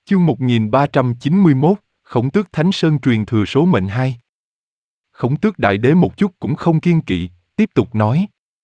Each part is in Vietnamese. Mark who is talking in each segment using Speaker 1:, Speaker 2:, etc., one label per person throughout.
Speaker 1: Chương 1391, Khổng Tước Thánh Sơn truyền thừa số mệnh 2. Khổng Tước Đại Đế một chút cũng không kiêng kỵ, tiếp tục nói.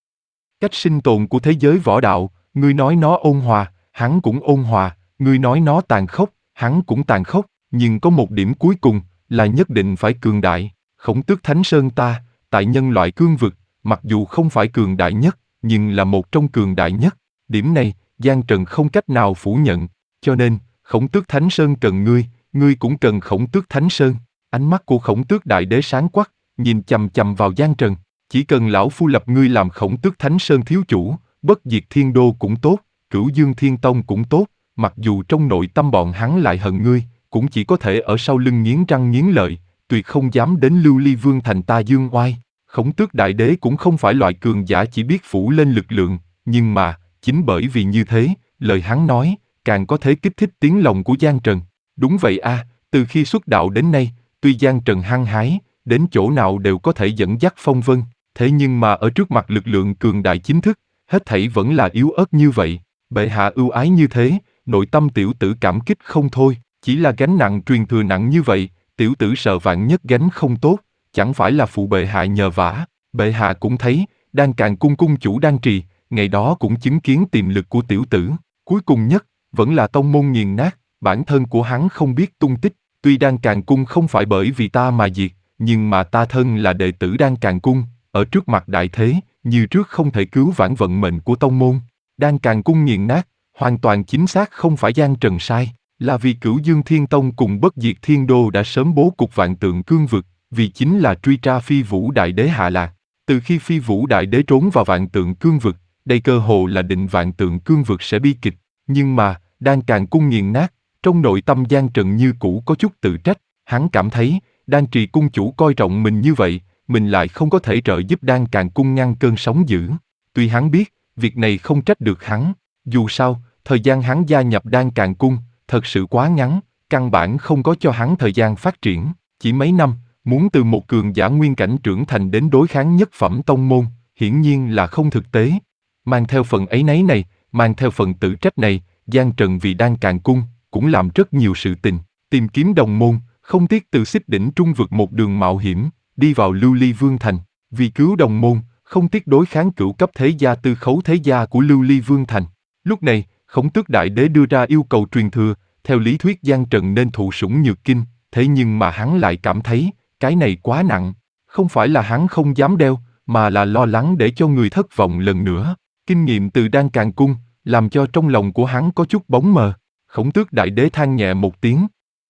Speaker 1: Cách sinh tồn của thế giới võ đạo, ngươi nói nó ôn hòa, hắn cũng ôn hòa, ngươi nói nó tàn khốc, hắn cũng tàn khốc, nhưng có một điểm cuối cùng, là nhất định phải cường đại. Khổng Tước Thánh Sơn ta, tại nhân loại cương vực, mặc dù không phải cường đại nhất, nhưng là một trong cường đại nhất. Điểm này, Giang Trần không cách nào phủ nhận, cho nên, Khổng Tước Thánh Sơn cần ngươi, ngươi cũng cần Khổng Tước Thánh Sơn. Ánh mắt của Khổng Tước Đại Đế sáng quắc, nhìn chằm chằm vào Giang Trần. Chỉ cần lão phu lập ngươi làm Khổng Tước Thánh Sơn thiếu chủ, Bất Diệt Thiên Đô cũng tốt, Cửu Dương Thiên Tông cũng tốt, mặc dù trong nội tâm bọn hắn lại hận ngươi, cũng chỉ có thể ở sau lưng nghiến răng nghiến lợi, tuyệt không dám đến Lưu Ly Vương thành ta dương oai. Khổng Tước Đại Đế cũng không phải loại cường giả chỉ biết phủ lên lực lượng, nhưng mà, chính bởi vì như thế, lời hắn nói, càng có thể kích thích tiếng lòng của Giang Trần. Đúng vậy a, từ khi xuất đạo đến nay, tuy Giang Trần hăng hái, đến chỗ nào đều có thể dẫn dắt phong vân, thế nhưng mà ở trước mặt lực lượng cường đại chính thức, hết thảy vẫn là yếu ớt như vậy. Bệ hạ ưu ái như thế, nội tâm tiểu tử cảm kích không thôi, chỉ là gánh nặng truyền thừa nặng như vậy, tiểu tử sợ vạn nhất gánh không tốt, chẳng phải là phụ bệ hạ nhờ vả. Bệ hạ cũng thấy, Đan Càn Cung cung chủ Đan Trì, ngày đó cũng chứng kiến tiềm lực của tiểu tử, cuối cùng nhất, vẫn là tông môn nghiền nát, bản thân của hắn không biết tung tích, tuy Đan Càn Cung không phải bởi vì ta mà diệt, nhưng mà ta thân là đệ tử Đan Càn Cung, ở trước mặt đại thế, như trước không thể cứu vãn vận mệnh của tông môn. Đan Càn Cung nghiền nát, hoàn toàn chính xác không phải Giang Trần sai, là vì Cửu Dương Thiên Tông cùng Bất Diệt Thiên Đô đã sớm bố cục vạn tượng cương vực, vì chính là truy tra Phi Vũ Đại Đế hạ lạc. Từ khi Phi Vũ Đại Đế trốn vào vạn tượng cương vực, đây cơ hồ là định vạn tượng cương vực sẽ bi kịch, nhưng mà, Đan Càn Cung nghiền nát, trong nội tâm Giang Trần như cũ có chút tự trách, hắn cảm thấy, Đan Trì cung chủ coi trọng mình như vậy, mình lại không có thể trợ giúp Đan Càn Cung ngăn cơn sóng dữ. Tuy hắn biết, việc này không trách được hắn, dù sao, thời gian hắn gia nhập Đan Càn Cung, thật sự quá ngắn, căn bản không có cho hắn thời gian phát triển, chỉ mấy năm, muốn từ một cường giả nguyên cảnh trưởng thành đến đối kháng nhất phẩm tông môn, hiển nhiên là không thực tế. Mang theo phần áy náy này, mang theo phần tự trách này, Giang Trần vì Đan Càn Cung, cũng làm rất nhiều sự tình, tìm kiếm đồng môn, không tiếc từ Xích Đỉnh Trung vực một đường mạo hiểm, đi vào Lưu Ly Vương thành, vì cứu đồng môn, không tiếc đối kháng cửu cấp thế gia Tư Khấu thế gia của Lưu Ly Vương thành. Lúc này, Khổng Tước Đại Đế đưa ra yêu cầu truyền thừa, theo lý thuyết Giang Trần nên thụ sủng nhược kinh, thế nhưng mà hắn lại cảm thấy, cái này quá nặng, không phải là hắn không dám đeo, mà là lo lắng để cho người thất vọng lần nữa. Kinh nghiệm từ Đan Càn Cung, làm cho trong lòng của hắn có chút bóng mờ. Khổng Tước Đại Đế than nhẹ một tiếng.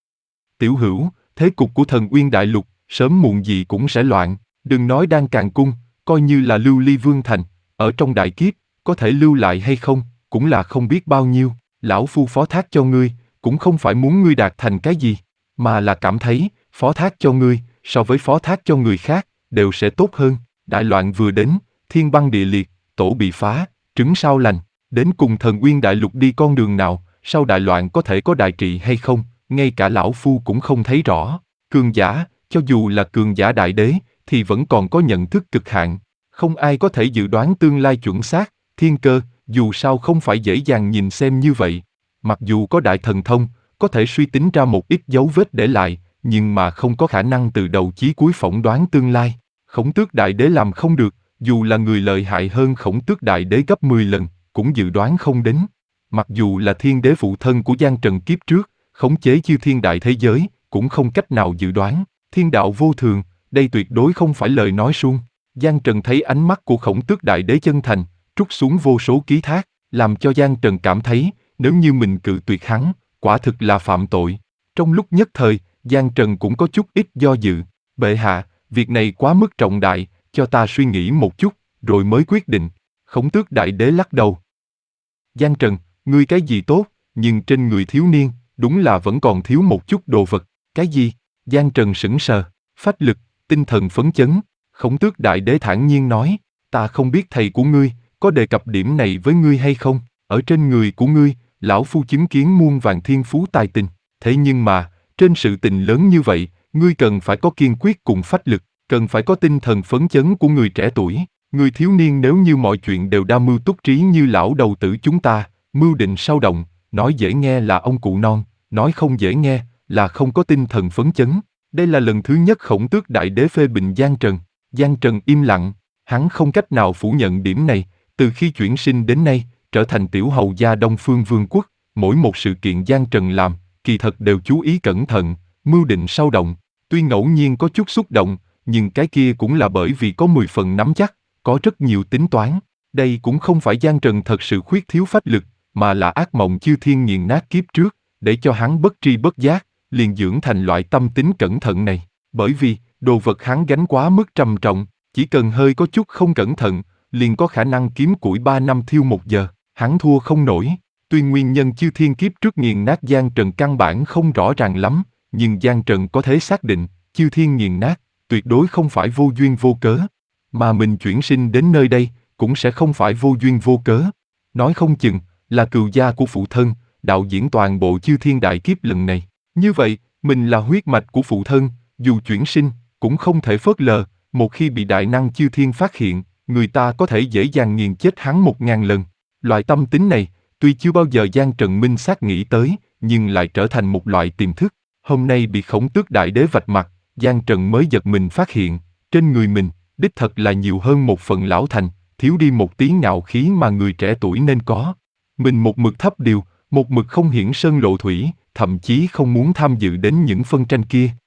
Speaker 1: Tiểu hữu, thế cục của Thần Uyên Đại Lục, sớm muộn gì cũng sẽ loạn, đừng nói Đan Càn Cung, coi như là Lưu Ly Vương thành, ở trong đại kiếp, có thể lưu lại hay không, cũng là không biết bao nhiêu. Lão phu phó thác cho ngươi, cũng không phải muốn ngươi đạt thành cái gì, mà là cảm thấy, phó thác cho ngươi, so với phó thác cho người khác, đều sẽ tốt hơn. Đại loạn vừa đến, thiên băng địa liệt, tổ bị phá, trứng sao lành, đến cùng Thần Uyên Đại Lục đi con đường nào, sau đại loạn có thể có đại trị hay không, ngay cả lão phu cũng không thấy rõ. Cường giả, cho dù là cường giả đại đế, thì vẫn còn có nhận thức cực hạn, không ai có thể dự đoán tương lai chuẩn xác, thiên cơ, dù sao không phải dễ dàng nhìn xem như vậy. Mặc dù có đại thần thông, có thể suy tính ra một ít dấu vết để lại, nhưng mà không có khả năng từ đầu chí cuối phỏng đoán tương lai. Khổng Tước Đại Đế làm không được, dù là người lợi hại hơn Khổng Tước Đại Đế gấp 10 lần, cũng dự đoán không đến. Mặc dù là thiên đế phụ thân của Giang Trần kiếp trước, khống chế chư thiên đại thế giới, cũng không cách nào dự đoán. Thiên đạo vô thường, đây tuyệt đối không phải lời nói suông. Giang Trần thấy ánh mắt của Khổng Tước Đại Đế chân thành, trút xuống vô số ký thác, làm cho Giang Trần cảm thấy, nếu như mình cự tuyệt hắn, quả thực là phạm tội. Trong lúc nhất thời, Giang Trần cũng có chút ít do dự. Bệ hạ, việc này quá mức trọng đại, cho ta suy nghĩ một chút, rồi mới quyết định. Khổng Tước Đại Đế lắc đầu. Giang Trần, ngươi cái gì tốt, nhưng trên người thiếu niên, đúng là vẫn còn thiếu một chút đồ vật. Cái gì? Giang Trần sững sờ, phách lực, tinh thần phấn chấn. Khổng Tước Đại Đế thản nhiên nói, ta không biết thầy của ngươi, có đề cập điểm này với ngươi hay không, ở trên người của ngươi, lão phu chứng kiến muôn vàn thiên phú tài tình, thế nhưng mà, trên sự tình lớn như vậy, ngươi cần phải có kiên quyết cùng phách lực, cần phải có tinh thần phấn chấn của người trẻ tuổi. Người thiếu niên nếu như mọi chuyện đều đa mưu túc trí như lão đầu tử chúng ta, mưu định sâu động, nói dễ nghe là ông cụ non, nói không dễ nghe, là không có tinh thần phấn chấn. Đây là lần thứ nhất Khổng Tước Đại Đế phê bình Giang Trần. Giang Trần im lặng, hắn không cách nào phủ nhận điểm này, từ khi chuyển sinh đến nay, trở thành tiểu hầu gia Đông Phương Vương quốc, mỗi một sự kiện Giang Trần làm, kỳ thật đều chú ý cẩn thận, mưu định sâu động. Tuy ngẫu nhiên có chút xúc động, nhưng cái kia cũng là bởi vì có 10 phần nắm chắc, có rất nhiều tính toán. Đây cũng không phải Giang Trần thật sự khuyết thiếu phách lực, mà là ác mộng chư thiên nghiền nát kiếp trước, để cho hắn bất tri bất giác, liền dưỡng thành loại tâm tính cẩn thận này. Bởi vì, đồ vật hắn gánh quá mức trầm trọng, chỉ cần hơi có chút không cẩn thận, liền có khả năng kiếm củi 3 năm thiêu 1 giờ, hắn thua không nổi. Tuy nguyên nhân chư thiên kiếp trước nghiền nát Giang Trần căn bản không rõ ràng lắm, nhưng Giang Trần có thể xác định, chư thiên nghiền nát, tuyệt đối không phải vô duyên vô cớ. Mà mình chuyển sinh đến nơi đây, cũng sẽ không phải vô duyên vô cớ. Nói không chừng, là cừu gia của phụ thân, đạo diễn toàn bộ chư thiên đại kiếp lần này. Như vậy, mình là huyết mạch của phụ thân, dù chuyển sinh, cũng không thể phớt lờ, một khi bị đại năng chư thiên phát hiện, người ta có thể dễ dàng nghiền chết hắn 1000 lần. Loại tâm tính này, tuy chưa bao giờ Giang Trần minh xác nghĩ tới, nhưng lại trở thành một loại tiềm thức. Hôm nay bị Khổng Tước Đại Đế vạch mặt, Giang Trần mới giật mình phát hiện, trên người mình, đích thật là nhiều hơn một phần lão thành, thiếu đi một tí ngạo khí mà người trẻ tuổi nên có. Mình một mực thấp điều, một mực không hiển sơn lộ thủy, thậm chí không muốn tham dự đến những phân tranh kia,